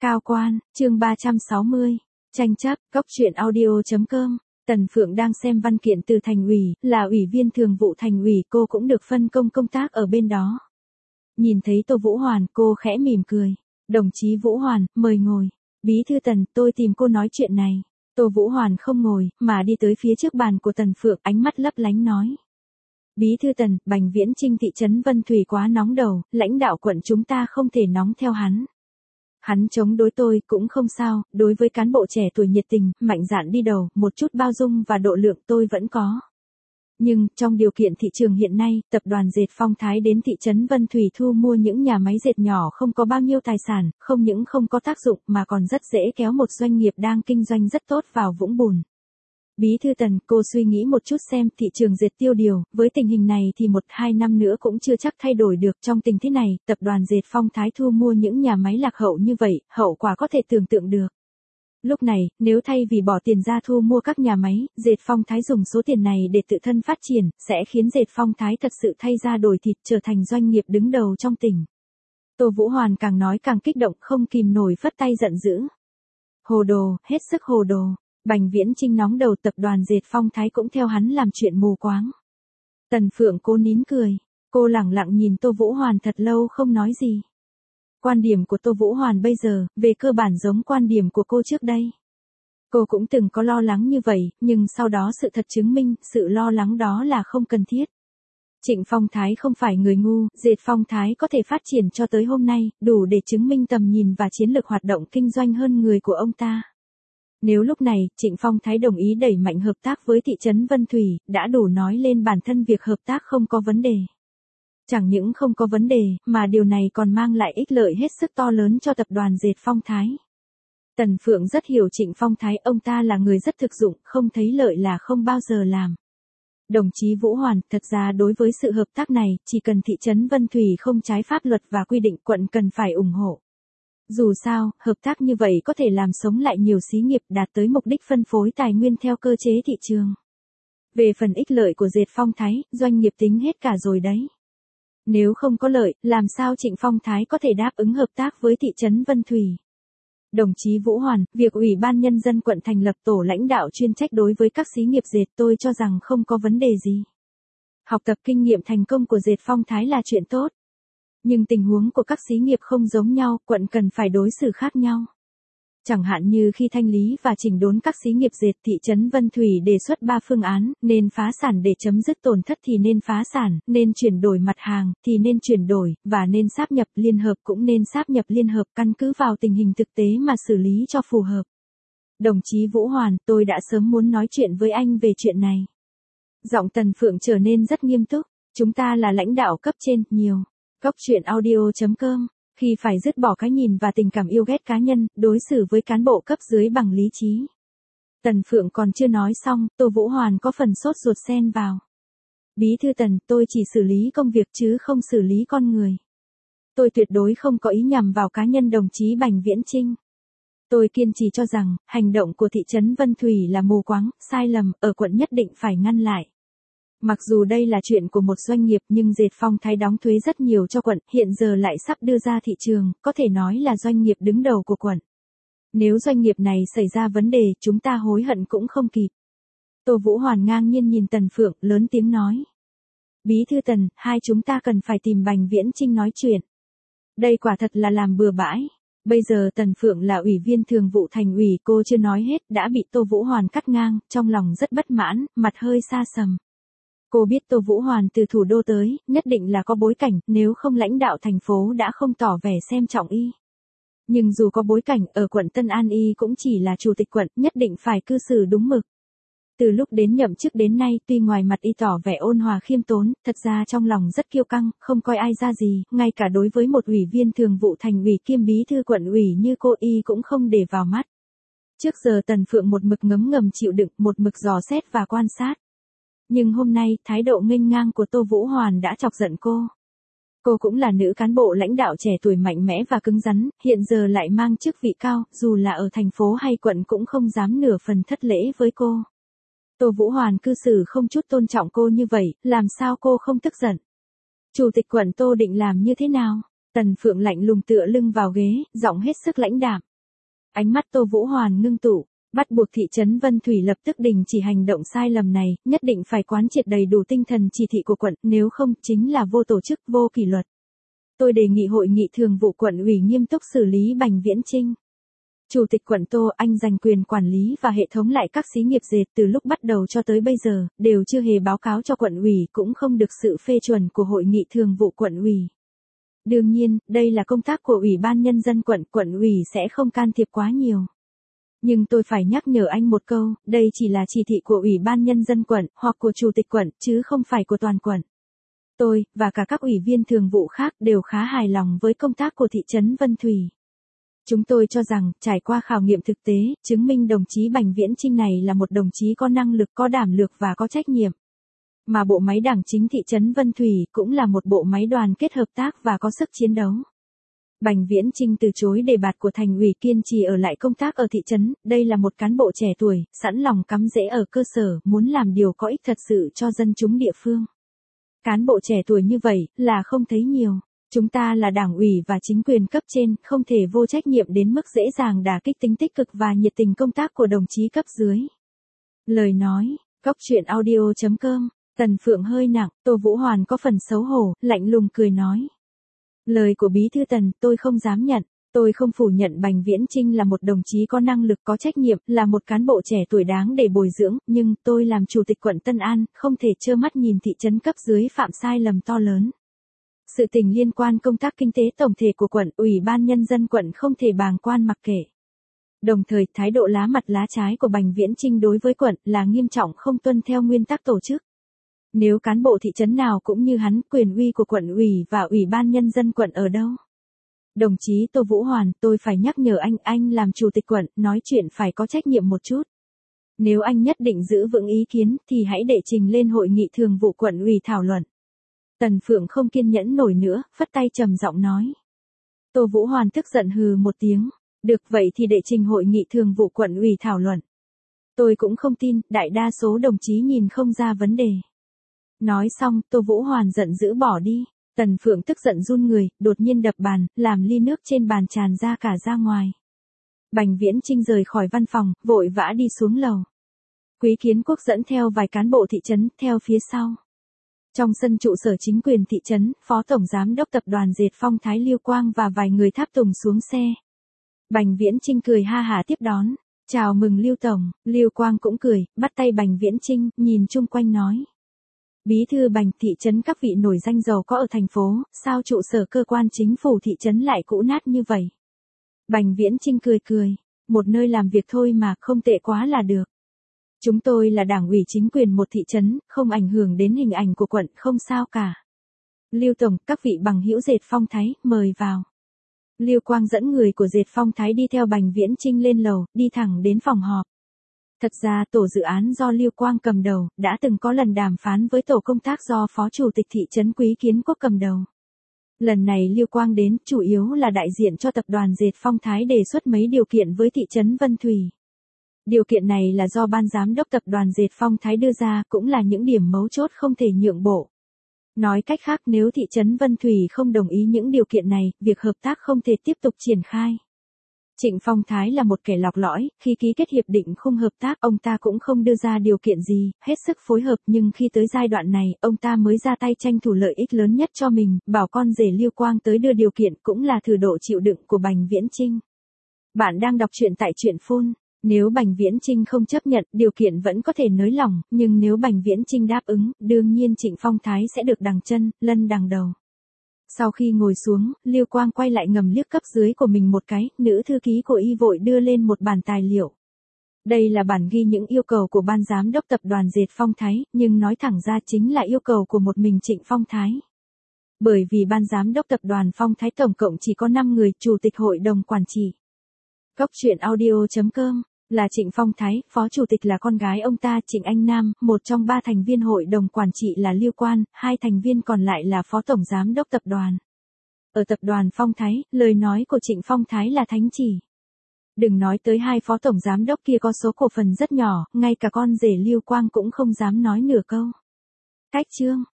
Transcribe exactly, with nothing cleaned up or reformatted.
Cao quan, chương ba trăm sáu mươi. Tranh chấp, góc truyện audio chấm com. Tần Phượng đang xem văn kiện từ thành ủy, là ủy viên thường vụ thành ủy, cô cũng được phân công công tác ở bên đó. Nhìn thấy Tô Vũ Hoàn, cô khẽ mỉm cười. Đồng chí Vũ Hoàn, mời ngồi. Bí thư Tần, tôi tìm cô nói chuyện này. Tô Vũ Hoàn không ngồi, mà đi tới phía trước bàn của Tần Phượng, ánh mắt lấp lánh nói. Bí thư Tần, Bành Viễn Chinh thị trấn Vân Thủy quá nóng đầu, lãnh đạo quận chúng ta không thể nóng theo hắn. Hắn chống đối tôi cũng không sao, đối với cán bộ trẻ tuổi nhiệt tình, mạnh dạn đi đầu, một chút bao dung và độ lượng tôi vẫn có. Nhưng, trong điều kiện thị trường hiện nay, tập đoàn dệt Phong Thái đến thị trấn Vân Thủy thu mua những nhà máy dệt nhỏ không có bao nhiêu tài sản, không những không có tác dụng mà còn rất dễ kéo một doanh nghiệp đang kinh doanh rất tốt vào vũng bùn. Bí thư Tần, cô suy nghĩ một chút xem, thị trường dệt tiêu điều, với tình hình này thì một hai năm nữa cũng chưa chắc thay đổi được. Trong tình thế này, tập đoàn dệt Phong Thái thu mua những nhà máy lạc hậu như vậy, hậu quả có thể tưởng tượng được. Lúc này, nếu thay vì bỏ tiền ra thu mua các nhà máy, dệt Phong Thái dùng số tiền này để tự thân phát triển, sẽ khiến dệt Phong Thái thật sự thay ra đổi thịt, trở thành doanh nghiệp đứng đầu trong tỉnh. Tô Vũ Hoàn càng nói càng kích động, không kìm nổi phất tay giận dữ. Hồ đồ, hết sức hồ đồ. Bành Viễn Chinh nóng đầu, tập đoàn dệt Phong Thái cũng theo hắn làm chuyện mù quáng. Tần Phượng cố nín cười, cô lẳng lặng nhìn Tô Vũ Hoàn thật lâu không nói gì. Quan điểm của Tô Vũ Hoàn bây giờ, về cơ bản giống quan điểm của cô trước đây. Cô cũng từng có lo lắng như vậy, nhưng sau đó sự thật chứng minh, sự lo lắng đó là không cần thiết. Trịnh Phong Thái không phải người ngu, dệt Phong Thái có thể phát triển cho tới hôm nay, đủ để chứng minh tầm nhìn và chiến lược hoạt động kinh doanh hơn người của ông ta. Nếu lúc này, Trịnh Phong Thái đồng ý đẩy mạnh hợp tác với thị trấn Vân Thủy, đã đủ nói lên bản thân việc hợp tác không có vấn đề. Chẳng những không có vấn đề, mà điều này còn mang lại ích lợi hết sức to lớn cho tập đoàn dệt Phong Thái. Tần Phượng rất hiểu Trịnh Phong Thái, ông ta là người rất thực dụng, không thấy lợi là không bao giờ làm. Đồng chí Vũ Hoàn, thật ra đối với sự hợp tác này, chỉ cần thị trấn Vân Thủy không trái pháp luật và quy định, quận cần phải ủng hộ. Dù sao, hợp tác như vậy có thể làm sống lại nhiều xí nghiệp, đạt tới mục đích phân phối tài nguyên theo cơ chế thị trường. Về phần ích lợi của dệt Phong Thái, doanh nghiệp tính hết cả rồi đấy. Nếu không có lợi, làm sao Trịnh Phong Thái có thể đáp ứng hợp tác với thị trấn Vân Thủy? Đồng chí Vũ Hoàn, việc Ủy ban Nhân dân quận thành lập tổ lãnh đạo chuyên trách đối với các xí nghiệp dệt, tôi cho rằng không có vấn đề gì. Học tập kinh nghiệm thành công của dệt Phong Thái là chuyện tốt. Nhưng tình huống của các xí nghiệp không giống nhau, quận cần phải đối xử khác nhau. Chẳng hạn như khi thanh lý và chỉnh đốn các xí nghiệp dệt, thị trấn Vân Thủy đề xuất ba phương án, nên phá sản để chấm dứt tổn thất thì nên phá sản, nên chuyển đổi mặt hàng thì nên chuyển đổi, và nên sáp nhập liên hợp cũng nên sáp nhập liên hợp, căn cứ vào tình hình thực tế mà xử lý cho phù hợp. Đồng chí Vũ Hoàn, tôi đã sớm muốn nói chuyện với anh về chuyện này. Giọng Tần Phượng trở nên rất nghiêm túc, chúng ta là lãnh đạo cấp trên, nhiều. Góc truyện audio chấm com. Khi phải dứt bỏ cái nhìn và tình cảm yêu ghét cá nhân, đối xử với cán bộ cấp dưới bằng lý trí. Tần Phượng còn chưa nói xong, Tô Vũ Hoàn có phần sốt ruột xen vào. Bí thư Tần, tôi chỉ xử lý công việc chứ không xử lý con người. Tôi tuyệt đối không có ý nhằm vào cá nhân đồng chí Bành Viễn Chinh. Tôi kiên trì cho rằng, hành động của thị trấn Vân Thủy là mù quáng, sai lầm, ở quận nhất định phải ngăn lại. Mặc dù đây là chuyện của một doanh nghiệp nhưng dệt Phong Thái đóng thuế rất nhiều cho quận, hiện giờ lại sắp đưa ra thị trường, có thể nói là doanh nghiệp đứng đầu của quận. Nếu doanh nghiệp này xảy ra vấn đề, chúng ta hối hận cũng không kịp. Tô Vũ Hoàn ngang nhiên nhìn Tần Phượng, lớn tiếng nói. Bí thư Tần, hai chúng ta cần phải tìm Bành Viễn Chinh nói chuyện. Đây quả thật là làm bừa bãi. Bây giờ Tần Phượng là ủy viên thường vụ thành ủy, cô chưa nói hết, đã bị Tô Vũ Hoàn cắt ngang, trong lòng rất bất mãn, mặt hơi xa sầm. Cô biết Tô Vũ Hoàn từ thủ đô tới, nhất định là có bối cảnh, nếu không lãnh đạo thành phố đã không tỏ vẻ xem trọng y. Nhưng dù có bối cảnh, ở quận Tân An y cũng chỉ là chủ tịch quận, nhất định phải cư xử đúng mực. Từ lúc đến nhậm chức đến nay, tuy ngoài mặt y tỏ vẻ ôn hòa khiêm tốn, thật ra trong lòng rất kiêu căng, không coi ai ra gì, ngay cả đối với một ủy viên thường vụ thành ủy kiêm bí thư quận ủy như cô y cũng không để vào mắt. Trước giờ Tần Phượng một mực ngấm ngầm chịu đựng, một mực dò xét và quan sát. Nhưng hôm nay, thái độ nghênh ngang của Tô Vũ Hoàn đã chọc giận cô. Cô cũng là nữ cán bộ lãnh đạo trẻ tuổi mạnh mẽ và cứng rắn, hiện giờ lại mang chức vị cao, dù là ở thành phố hay quận cũng không dám nửa phần thất lễ với cô. Tô Vũ Hoàn cư xử không chút tôn trọng cô như vậy, làm sao cô không tức giận? Chủ tịch quận Tô định làm như thế nào? Tần Phượng lạnh lùng tựa lưng vào ghế, giọng hết sức lãnh đạm. Ánh mắt Tô Vũ Hoàn ngưng tụ, bắt buộc thị trấn Vân Thủy lập tức đình chỉ hành động sai lầm này, nhất định phải quán triệt đầy đủ tinh thần chỉ thị của quận, nếu không chính là vô tổ chức, vô kỷ luật. Tôi đề nghị hội nghị thường vụ quận ủy nghiêm túc xử lý Bành Viễn Chinh. Chủ tịch quận Tô, anh giành quyền quản lý và hệ thống lại các xí nghiệp dệt từ lúc bắt đầu cho tới bây giờ, đều chưa hề báo cáo cho quận ủy, cũng không được sự phê chuẩn của hội nghị thường vụ quận ủy. Đương nhiên, đây là công tác của Ủy ban Nhân dân quận, quận ủy sẽ không can thiệp quá nhiều. Nhưng tôi phải nhắc nhở anh một câu, đây chỉ là chỉ thị của Ủy ban Nhân dân quận, hoặc của Chủ tịch quận, chứ không phải của toàn quận. Tôi, và cả các ủy viên thường vụ khác đều khá hài lòng với công tác của thị trấn Vân Thủy. Chúng tôi cho rằng, trải qua khảo nghiệm thực tế, chứng minh đồng chí Bành Viễn Chinh này là một đồng chí có năng lực, có đảm lược và có trách nhiệm. Mà bộ máy đảng chính thị trấn Vân Thủy cũng là một bộ máy đoàn kết hợp tác và có sức chiến đấu. Bành Viễn Chinh từ chối đề bạt của thành ủy, kiên trì ở lại công tác ở thị trấn, đây là một cán bộ trẻ tuổi, sẵn lòng cắm rễ ở cơ sở, muốn làm điều có ích thật sự cho dân chúng địa phương. Cán bộ trẻ tuổi như vậy, là không thấy nhiều. Chúng ta là đảng ủy và chính quyền cấp trên, không thể vô trách nhiệm đến mức dễ dàng đả kích tính tích cực và nhiệt tình công tác của đồng chí cấp dưới. Lời nói, Cốc truyện audio chấm com, Tần Phượng hơi nặng, Tô Vũ Hoàn có phần xấu hổ, lạnh lùng cười nói. Lời của Bí thư Tần, tôi không dám nhận. Tôi không phủ nhận Bành Viễn Chinh là một đồng chí có năng lực, có trách nhiệm, là một cán bộ trẻ tuổi đáng để bồi dưỡng, nhưng tôi làm chủ tịch quận Tân An, không thể trơ mắt nhìn thị trấn cấp dưới phạm sai lầm to lớn. Sự tình liên quan công tác kinh tế tổng thể của quận, Ủy ban Nhân dân quận không thể bàng quan mặc kệ. Đồng thời, thái độ lá mặt lá trái của Bành Viễn Chinh đối với quận là nghiêm trọng, không tuân theo nguyên tắc tổ chức. Nếu cán bộ thị trấn nào cũng như hắn, quyền uy của quận ủy và Ủy ban Nhân dân quận ở đâu? Đồng chí Tô Vũ Hoàn, tôi phải nhắc nhở anh, anh làm chủ tịch quận, nói chuyện phải có trách nhiệm một chút. Nếu anh nhất định giữ vững ý kiến, thì hãy để trình lên hội nghị thường vụ quận ủy thảo luận. Tần Phượng không kiên nhẫn nổi nữa, phất tay trầm giọng nói. Tô Vũ Hoàn tức giận hừ một tiếng. Được, vậy thì để trình hội nghị thường vụ quận ủy thảo luận. Tôi cũng không tin, đại đa số đồng chí nhìn không ra vấn đề. Nói xong, Tô Vũ Hoàn giận dữ bỏ đi. Tần Phượng tức giận run người, đột nhiên đập bàn, làm ly nước trên bàn tràn ra cả ra ngoài. Bành Viễn Chinh rời khỏi văn phòng, vội vã đi xuống lầu. Quý Kiến Quốc dẫn theo vài cán bộ thị trấn, theo phía sau. Trong sân trụ sở chính quyền thị trấn, Phó Tổng Giám đốc Tập đoàn Dệt Phong Thái Liêu Quang và vài người tháp tùng xuống xe. Bành Viễn Chinh cười ha hả tiếp đón. Chào mừng Liêu Tổng, Liêu Quang cũng cười, bắt tay Bành Viễn Chinh, nhìn chung quanh nói. Bí thư Bành, thị trấn các vị nổi danh giàu có ở thành phố, sao trụ sở cơ quan chính phủ thị trấn lại cũ nát như vậy? Bành Viễn Chinh cười cười, một nơi làm việc thôi mà, không tệ quá là được. Chúng tôi là đảng ủy chính quyền một thị trấn, không ảnh hưởng đến hình ảnh của quận, không sao cả. Liêu Tổng, các vị bằng hữu Dệt Phong Thái, mời vào. Liêu Quang dẫn người của Dệt Phong Thái đi theo Bành Viễn Chinh lên lầu, đi thẳng đến phòng họp. Thật ra tổ dự án do Liêu Quang cầm đầu, đã từng có lần đàm phán với tổ công tác do Phó Chủ tịch thị trấn Quý Kiến Quốc cầm đầu. Lần này Liêu Quang đến, chủ yếu là đại diện cho tập đoàn Dệt Phong Thái đề xuất mấy điều kiện với thị trấn Vân Thủy. Điều kiện này là do ban giám đốc tập đoàn Dệt Phong Thái đưa ra, cũng là những điểm mấu chốt không thể nhượng bộ. Nói cách khác, nếu thị trấn Vân Thủy không đồng ý những điều kiện này, việc hợp tác không thể tiếp tục triển khai. Trịnh Phong Thái là một kẻ lọc lõi, khi ký kết hiệp định khung hợp tác, ông ta cũng không đưa ra điều kiện gì, hết sức phối hợp, nhưng khi tới giai đoạn này, ông ta mới ra tay tranh thủ lợi ích lớn nhất cho mình, bảo con rể Liêu Quang tới đưa điều kiện, cũng là thử độ chịu đựng của Bành Viễn Chinh. Bạn đang đọc truyện tại truyện phone. Nếu Bành Viễn Chinh không chấp nhận, điều kiện vẫn có thể nới lỏng, nhưng nếu Bành Viễn Chinh đáp ứng, đương nhiên Trịnh Phong Thái sẽ được đằng chân, lân đằng đầu. Sau khi ngồi xuống, Liêu Quang quay lại ngầm liếc cấp dưới của mình một cái, nữ thư ký của y vội đưa lên một bản tài liệu. Đây là bản ghi những yêu cầu của ban giám đốc tập đoàn Dệt Phong Thái, nhưng nói thẳng ra chính là yêu cầu của một mình Trịnh Phong Thái. Bởi vì ban giám đốc tập đoàn Phong Thái tổng cộng chỉ có năm người, chủ tịch hội đồng quản trị. Cốc truyện audio chấm com là Trịnh Phong Thái, phó chủ tịch là con gái ông ta Trịnh Anh Nam, một trong ba thành viên hội đồng quản trị là Liêu Quan, hai thành viên còn lại là phó tổng giám đốc tập đoàn. Ở tập đoàn Phong Thái, lời nói của Trịnh Phong Thái là thánh chỉ. Đừng nói tới hai phó tổng giám đốc kia có số cổ phần rất nhỏ, ngay cả con rể Liêu Quang cũng không dám nói nửa câu. Cách chương